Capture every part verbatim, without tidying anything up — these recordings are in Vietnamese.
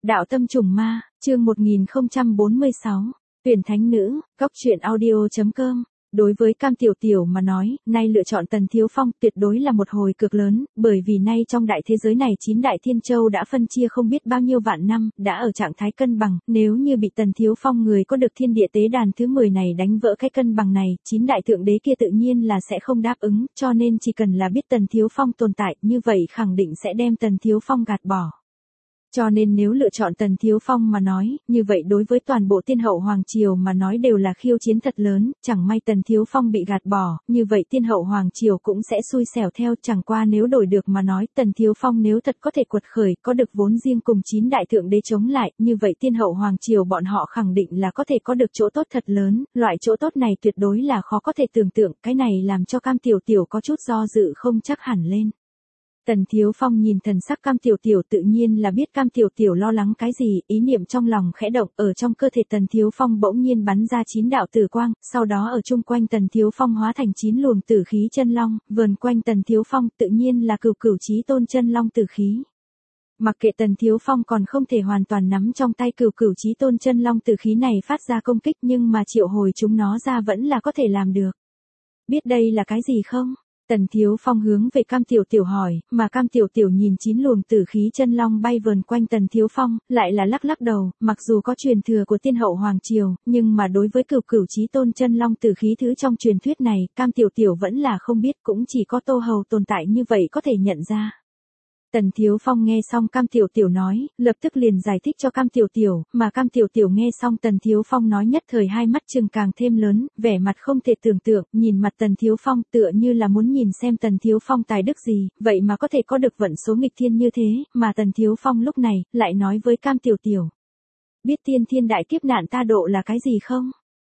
Đạo tâm trùng ma, chương một nghìn không trăm bốn mươi sáu, tuyển thánh nữ, góc truyện audio chấm com. Đối với Cam Tiểu Tiểu mà nói, nay lựa chọn Tần Thiếu Phong tuyệt đối là một hồi cực lớn, bởi vì nay trong đại thế giới này chín đại thiên châu đã phân chia không biết bao nhiêu vạn năm, đã ở trạng thái cân bằng, nếu như bị Tần Thiếu Phong người có được thiên địa tế đàn thứ mười này đánh vỡ cái cân bằng này, chín đại thượng đế kia tự nhiên là sẽ không đáp ứng, cho nên chỉ cần là biết Tần Thiếu Phong tồn tại, như vậy khẳng định sẽ đem Tần Thiếu Phong gạt bỏ. Cho nên nếu lựa chọn Tần Thiếu Phong mà nói, như vậy đối với toàn bộ tiên hậu Hoàng Triều mà nói đều là khiêu chiến thật lớn, chẳng may Tần Thiếu Phong bị gạt bỏ, như vậy tiên hậu Hoàng Triều cũng sẽ xui xẻo theo, chẳng qua nếu đổi được mà nói, Tần Thiếu Phong nếu thật có thể quật khởi, có được vốn riêng cùng chín đại thượng đế chống lại, như vậy tiên hậu Hoàng Triều bọn họ khẳng định là có thể có được chỗ tốt thật lớn, loại chỗ tốt này tuyệt đối là khó có thể tưởng tượng, cái này làm cho Cam Tiểu Tiểu có chút do dự không chắc hẳn lên. Tần Thiếu Phong nhìn thần sắc Cam Tiểu Tiểu tự nhiên là biết Cam Tiểu Tiểu lo lắng cái gì, ý niệm trong lòng khẽ động, ở trong cơ thể Tần Thiếu Phong bỗng nhiên bắn ra chín đạo tử quang, sau đó ở chung quanh Tần Thiếu Phong hóa thành chín luồng tử khí chân long, vờn quanh Tần Thiếu Phong tự nhiên là cửu cửu chí tôn chân long tử khí. Mặc kệ Tần Thiếu Phong còn không thể hoàn toàn nắm trong tay cửu cửu chí tôn chân long tử khí này phát ra công kích nhưng mà triệu hồi chúng nó ra vẫn là có thể làm được. Biết đây là cái gì không? Tần Thiếu Phong hướng về Cam Tiểu Tiểu hỏi, mà Cam Tiểu Tiểu nhìn chín luồng tử khí chân long bay vờn quanh Tần Thiếu Phong, lại là lắc lắc đầu, mặc dù có truyền thừa của tiên hậu Hoàng Triều, nhưng mà đối với cửu cửu chí tôn chân long tử khí thứ trong truyền thuyết này, Cam Tiểu Tiểu vẫn là không biết, cũng chỉ có Tô Hầu tồn tại như vậy có thể nhận ra. Tần Thiếu Phong nghe xong Cam Tiểu Tiểu nói, lập tức liền giải thích cho Cam Tiểu Tiểu, mà Cam Tiểu Tiểu nghe xong Tần Thiếu Phong nói nhất thời hai mắt trừng càng thêm lớn, vẻ mặt không thể tưởng tượng, nhìn mặt Tần Thiếu Phong tựa như là muốn nhìn xem Tần Thiếu Phong tài đức gì, vậy mà có thể có được vận số nghịch thiên như thế, mà Tần Thiếu Phong lúc này, lại nói với Cam Tiểu Tiểu. Biết tiên thiên đại kiếp nạn ta độ là cái gì không?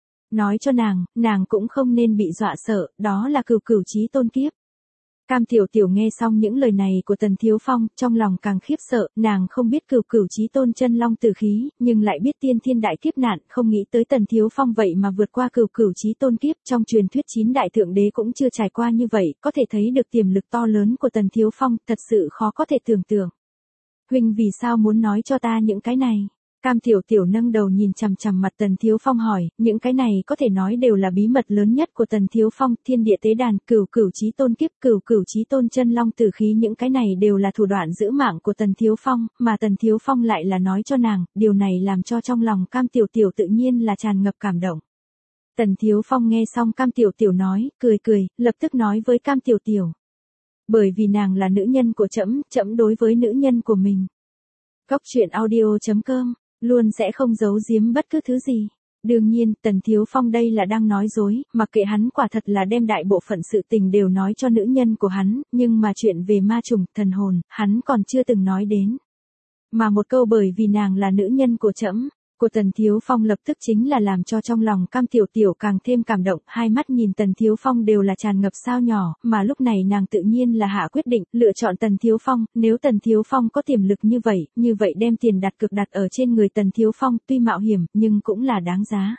Nói cho nàng, nàng cũng không nên bị dọa sợ, đó là cửu cửu chí tôn kiếp. Cam Tiểu Tiểu nghe xong những lời này của Tần Thiếu Phong, trong lòng càng khiếp sợ, nàng không biết cửu cửu chí tôn chân long tử khí, nhưng lại biết tiên thiên đại kiếp nạn, không nghĩ tới Tần Thiếu Phong vậy mà vượt qua cửu cửu chí tôn kiếp, trong truyền thuyết chín đại thượng đế cũng chưa trải qua như vậy, có thể thấy được tiềm lực to lớn của Tần Thiếu Phong, thật sự khó có thể tưởng tượng. Huynh vì sao muốn nói cho ta những cái này? Cam Tiểu Tiểu nâng đầu nhìn chằm chằm mặt Tần Thiếu Phong hỏi, những cái này có thể nói đều là bí mật lớn nhất của Tần Thiếu Phong, thiên địa tế đàn, cửu cửu chí tôn kiếp, cửu cửu chí tôn chân long tử khí, những cái này đều là thủ đoạn giữ mạng của Tần Thiếu Phong, mà Tần Thiếu Phong lại là nói cho nàng, điều này làm cho trong lòng Cam Tiểu Tiểu tự nhiên là tràn ngập cảm động. Tần Thiếu Phong nghe xong Cam Tiểu Tiểu nói, cười cười, lập tức nói với Cam Tiểu Tiểu. Bởi vì nàng là nữ nhân của trẫm, trẫm đối với nữ nhân của mình. Góc truyện audio chấm com luôn sẽ không giấu giếm bất cứ thứ gì. Đương nhiên, Tần Thiếu Phong đây là đang nói dối, mặc kệ hắn quả thật là đem đại bộ phận sự tình đều nói cho nữ nhân của hắn, nhưng mà chuyện về ma trùng, thần hồn, hắn còn chưa từng nói đến. Mà một câu bởi vì nàng là nữ nhân của trẫm, của Tần Thiếu Phong lập tức chính là làm cho trong lòng Cam Tiểu Tiểu càng thêm cảm động, hai mắt nhìn Tần Thiếu Phong đều là tràn ngập sao nhỏ, mà lúc này nàng tự nhiên là hạ quyết định, lựa chọn Tần Thiếu Phong, nếu Tần Thiếu Phong có tiềm lực như vậy, như vậy đem tiền đặt cược đặt ở trên người Tần Thiếu Phong, tuy mạo hiểm, nhưng cũng là đáng giá.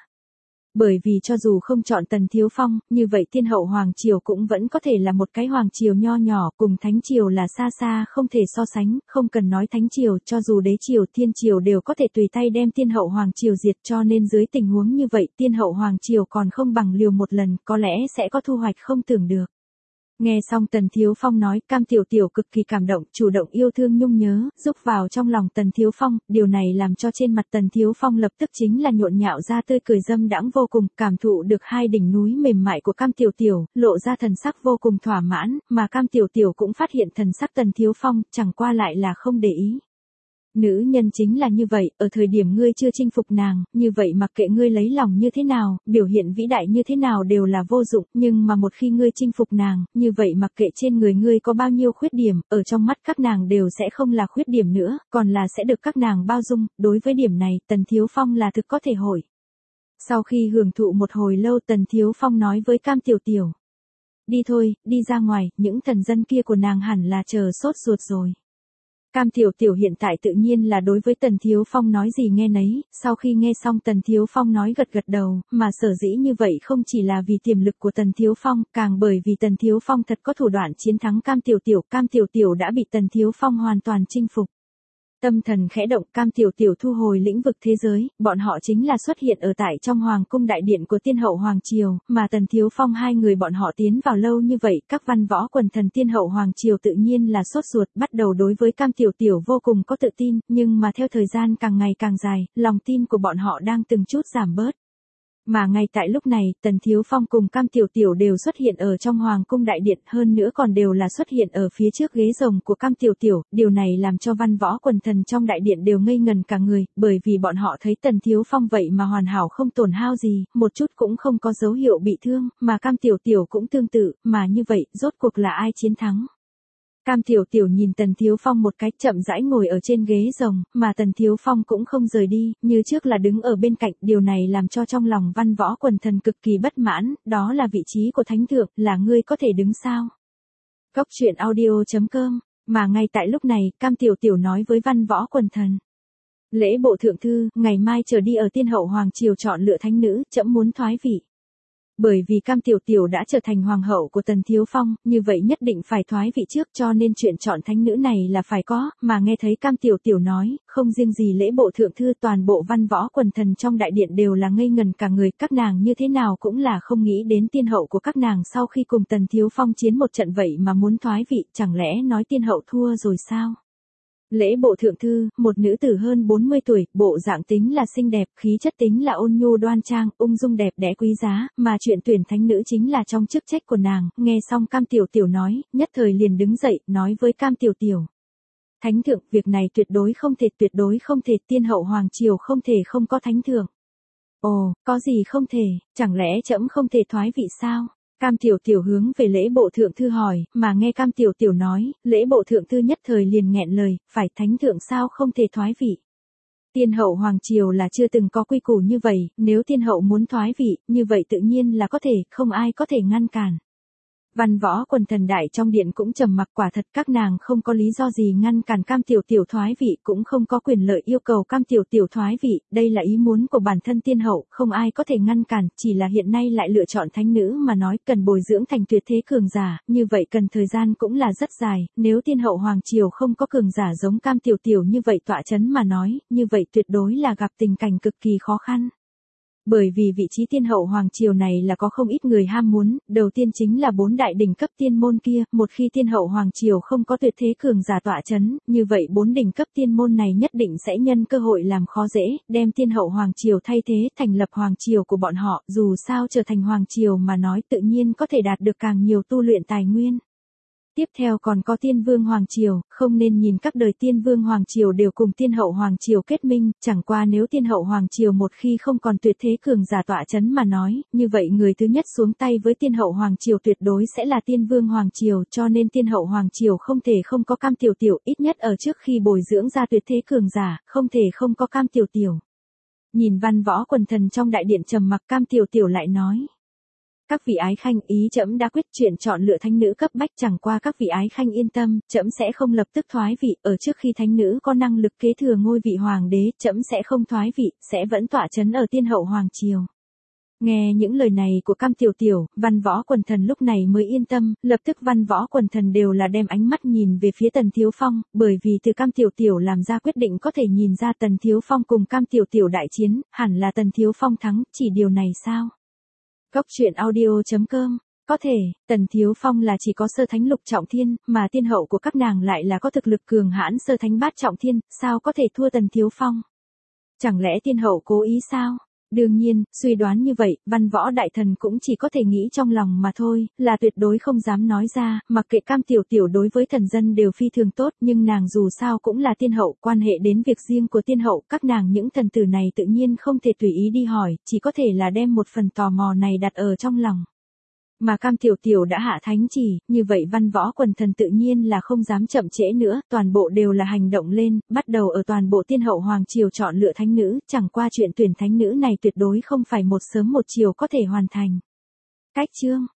Bởi vì cho dù không chọn Tần Thiếu Phong, như vậy tiên hậu Hoàng Triều cũng vẫn có thể là một cái Hoàng Triều nho nhỏ, cùng Thánh Triều là xa xa không thể so sánh, không cần nói Thánh Triều, cho dù Đế Triều, Thiên Triều đều có thể tùy tay đem tiên hậu Hoàng Triều diệt, cho nên dưới tình huống như vậy tiên hậu Hoàng Triều còn không bằng liều một lần, có lẽ sẽ có thu hoạch không tưởng được. Nghe xong Tần Thiếu Phong nói, Cam Tiểu Tiểu cực kỳ cảm động, chủ động yêu thương nhung nhớ, giúp vào trong lòng Tần Thiếu Phong, điều này làm cho trên mặt Tần Thiếu Phong lập tức chính là nhộn nhạo ra tươi cười dâm đãng vô cùng, cảm thụ được hai đỉnh núi mềm mại của Cam Tiểu Tiểu, lộ ra thần sắc vô cùng thỏa mãn, mà Cam Tiểu Tiểu cũng phát hiện thần sắc Tần Thiếu Phong, chẳng qua lại là không để ý. Nữ nhân chính là như vậy, ở thời điểm ngươi chưa chinh phục nàng, như vậy mặc kệ ngươi lấy lòng như thế nào, biểu hiện vĩ đại như thế nào đều là vô dụng, nhưng mà một khi ngươi chinh phục nàng, như vậy mặc kệ trên người ngươi có bao nhiêu khuyết điểm, ở trong mắt các nàng đều sẽ không là khuyết điểm nữa, còn là sẽ được các nàng bao dung, đối với điểm này, Tần Thiếu Phong là thực có thể hội. Sau khi hưởng thụ một hồi lâu Tần Thiếu Phong nói với Cam Tiểu Tiểu. Đi thôi, đi ra ngoài, những thần dân kia của nàng hẳn là chờ sốt ruột rồi. Cam Tiểu Tiểu hiện tại tự nhiên là đối với Tần Thiếu Phong nói gì nghe nấy, sau khi nghe xong Tần Thiếu Phong nói gật gật đầu, mà sở dĩ như vậy không chỉ là vì tiềm lực của Tần Thiếu Phong, càng bởi vì Tần Thiếu Phong thật có thủ đoạn chiến thắng Cam Tiểu Tiểu, Cam Tiểu Tiểu đã bị Tần Thiếu Phong hoàn toàn chinh phục. Tâm thần khẽ động, Cam Tiểu Tiểu thu hồi lĩnh vực thế giới, bọn họ chính là xuất hiện ở tại trong hoàng cung đại điện của tiên hậu hoàng triều, mà Tần Thiếu Phong hai người bọn họ tiến vào lâu như vậy, các văn võ quần thần tiên hậu hoàng triều tự nhiên là sốt ruột, bắt đầu đối với Cam Tiểu Tiểu vô cùng có tự tin, nhưng mà theo thời gian càng ngày càng dài, lòng tin của bọn họ đang từng chút giảm bớt. Mà ngay tại lúc này, Tần Thiếu Phong cùng Cam Tiểu Tiểu đều xuất hiện ở trong hoàng cung đại điện, hơn nữa còn đều là xuất hiện ở phía trước ghế rồng của Cam Tiểu Tiểu, điều này làm cho văn võ quần thần trong đại điện đều ngây ngần cả người, bởi vì bọn họ thấy Tần Thiếu Phong vậy mà hoàn hảo không tổn hao gì, một chút cũng không có dấu hiệu bị thương, mà Cam Tiểu Tiểu cũng tương tự, mà như vậy, rốt cuộc là ai chiến thắng? Cam Tiểu Tiểu nhìn Tần Thiếu Phong một cái, chậm rãi ngồi ở trên ghế rồng, mà Tần Thiếu Phong cũng không rời đi, như trước là đứng ở bên cạnh, điều này làm cho trong lòng văn võ quần thần cực kỳ bất mãn, đó là vị trí của thánh thượng, là ngươi có thể đứng sao? Cốc truyện audio chấm com, mà ngay tại lúc này, Cam Tiểu Tiểu nói với văn võ quần thần. Lễ bộ thượng thư, ngày mai trở đi ở tiên hậu hoàng triều chọn lựa thánh nữ, trẫm muốn thoái vị. Bởi vì Cam Tiểu Tiểu đã trở thành hoàng hậu của Tần Thiếu Phong, như vậy nhất định phải thoái vị trước, cho nên chuyện chọn thánh nữ này là phải có, mà nghe thấy Cam Tiểu Tiểu nói, không riêng gì lễ bộ thượng thư, toàn bộ văn võ quần thần trong đại điện đều là ngây ngần cả người, các nàng như thế nào cũng là không nghĩ đến tiên hậu của các nàng sau khi cùng Tần Thiếu Phong chiến một trận vậy mà muốn thoái vị, chẳng lẽ nói tiên hậu thua rồi sao? Lễ bộ thượng thư, một nữ tử hơn bốn mươi tuổi, bộ dạng tính là xinh đẹp, khí chất tính là ôn nhu đoan trang, ung dung đẹp đẽ quý giá, mà chuyện tuyển thánh nữ chính là trong chức trách của nàng, nghe xong Cam Tiểu Tiểu nói, nhất thời liền đứng dậy, nói với Cam Tiểu Tiểu. Thánh thượng, việc này tuyệt đối không thể, tuyệt đối không thể, tiên hậu hoàng triều không thể không có thánh thượng. Ồ, có gì không thể, chẳng lẽ trẫm không thể thoái vị sao? Cam Tiểu Tiểu hướng về lễ bộ thượng thư hỏi, mà nghe Cam Tiểu Tiểu nói, lễ bộ thượng thư nhất thời liền nghẹn lời, phải thánh thượng sao không thể thoái vị. Tiên hậu hoàng triều là chưa từng có quy củ như vậy, nếu tiên hậu muốn thoái vị, như vậy tự nhiên là có thể, không ai có thể ngăn cản. Văn võ quần thần đại trong điện cũng trầm mặc, quả thật các nàng không có lý do gì ngăn cản Cam Tiểu Tiểu thoái vị, cũng không có quyền lợi yêu cầu Cam Tiểu Tiểu thoái vị, đây là ý muốn của bản thân tiên hậu, không ai có thể ngăn cản, chỉ là hiện nay lại lựa chọn thánh nữ mà nói cần bồi dưỡng thành tuyệt thế cường giả, như vậy cần thời gian cũng là rất dài, nếu tiên hậu hoàng triều không có cường giả giống Cam Tiểu Tiểu như vậy tọa chấn mà nói, như vậy tuyệt đối là gặp tình cảnh cực kỳ khó khăn. Bởi vì vị trí tiên hậu hoàng triều này là có không ít người ham muốn, đầu tiên chính là bốn đại đỉnh cấp tiên môn kia, một khi tiên hậu hoàng triều không có tuyệt thế cường giả tọa chấn, như vậy bốn đỉnh cấp tiên môn này nhất định sẽ nhân cơ hội làm khó dễ, đem tiên hậu hoàng triều thay thế, thành lập hoàng triều của bọn họ, dù sao trở thành hoàng triều mà nói tự nhiên có thể đạt được càng nhiều tu luyện tài nguyên. Tiếp theo còn có tiên vương hoàng triều, không nên nhìn các đời tiên vương hoàng triều đều cùng tiên hậu hoàng triều kết minh, chẳng qua nếu tiên hậu hoàng triều một khi không còn tuyệt thế cường giả tọa chấn mà nói, như vậy người thứ nhất xuống tay với tiên hậu hoàng triều tuyệt đối sẽ là tiên vương hoàng triều, cho nên tiên hậu hoàng triều không thể không có Cam Tiểu Tiểu, ít nhất ở trước khi bồi dưỡng ra tuyệt thế cường giả, không thể không có Cam Tiểu Tiểu. Nhìn văn võ quần thần trong đại điện trầm mặc, Cam Tiểu Tiểu lại nói. Các vị ái khanh, ý trẫm đã quyết, chuyện chọn lựa thánh nữ cấp bách, chẳng qua các vị ái khanh yên tâm, trẫm sẽ không lập tức thoái vị, ở trước khi thánh nữ có năng lực kế thừa ngôi vị hoàng đế, trẫm sẽ không thoái vị, sẽ vẫn tọa chấn ở tiên hậu hoàng triều. Nghe những lời này của Cam Tiểu Tiểu, văn võ quần thần lúc này mới yên tâm, lập tức văn võ quần thần đều là đem ánh mắt nhìn về phía Tần Thiếu Phong, bởi vì từ Cam Tiểu Tiểu làm ra quyết định có thể nhìn ra Tần Thiếu Phong cùng Cam Tiểu Tiểu đại chiến, hẳn là Tần Thiếu Phong thắng, chỉ điều này sao? Cốc truyện audio chấm com, có thể, Tần Thiếu Phong là chỉ có sơ thánh lục trọng thiên, mà tiên hậu của các nàng lại là có thực lực cường hãn sơ thánh bát trọng thiên, sao có thể thua Tần Thiếu Phong? Chẳng lẽ tiên hậu cố ý sao? Đương nhiên, suy đoán như vậy, văn võ đại thần cũng chỉ có thể nghĩ trong lòng mà thôi, là tuyệt đối không dám nói ra, mặc kệ Cam Tiểu Tiểu đối với thần dân đều phi thường tốt, nhưng nàng dù sao cũng là tiên hậu, quan hệ đến việc riêng của tiên hậu, các nàng những thần tử này tự nhiên không thể tùy ý đi hỏi, chỉ có thể là đem một phần tò mò này đặt ở trong lòng. Mà Cam Tiểu Tiểu đã hạ thánh chỉ, như vậy văn võ quần thần tự nhiên là không dám chậm trễ nữa, toàn bộ đều là hành động lên, bắt đầu ở toàn bộ tiên hậu hoàng triều chọn lựa thánh nữ, chẳng qua chuyện tuyển thánh nữ này tuyệt đối không phải một sớm một chiều có thể hoàn thành. Cách chương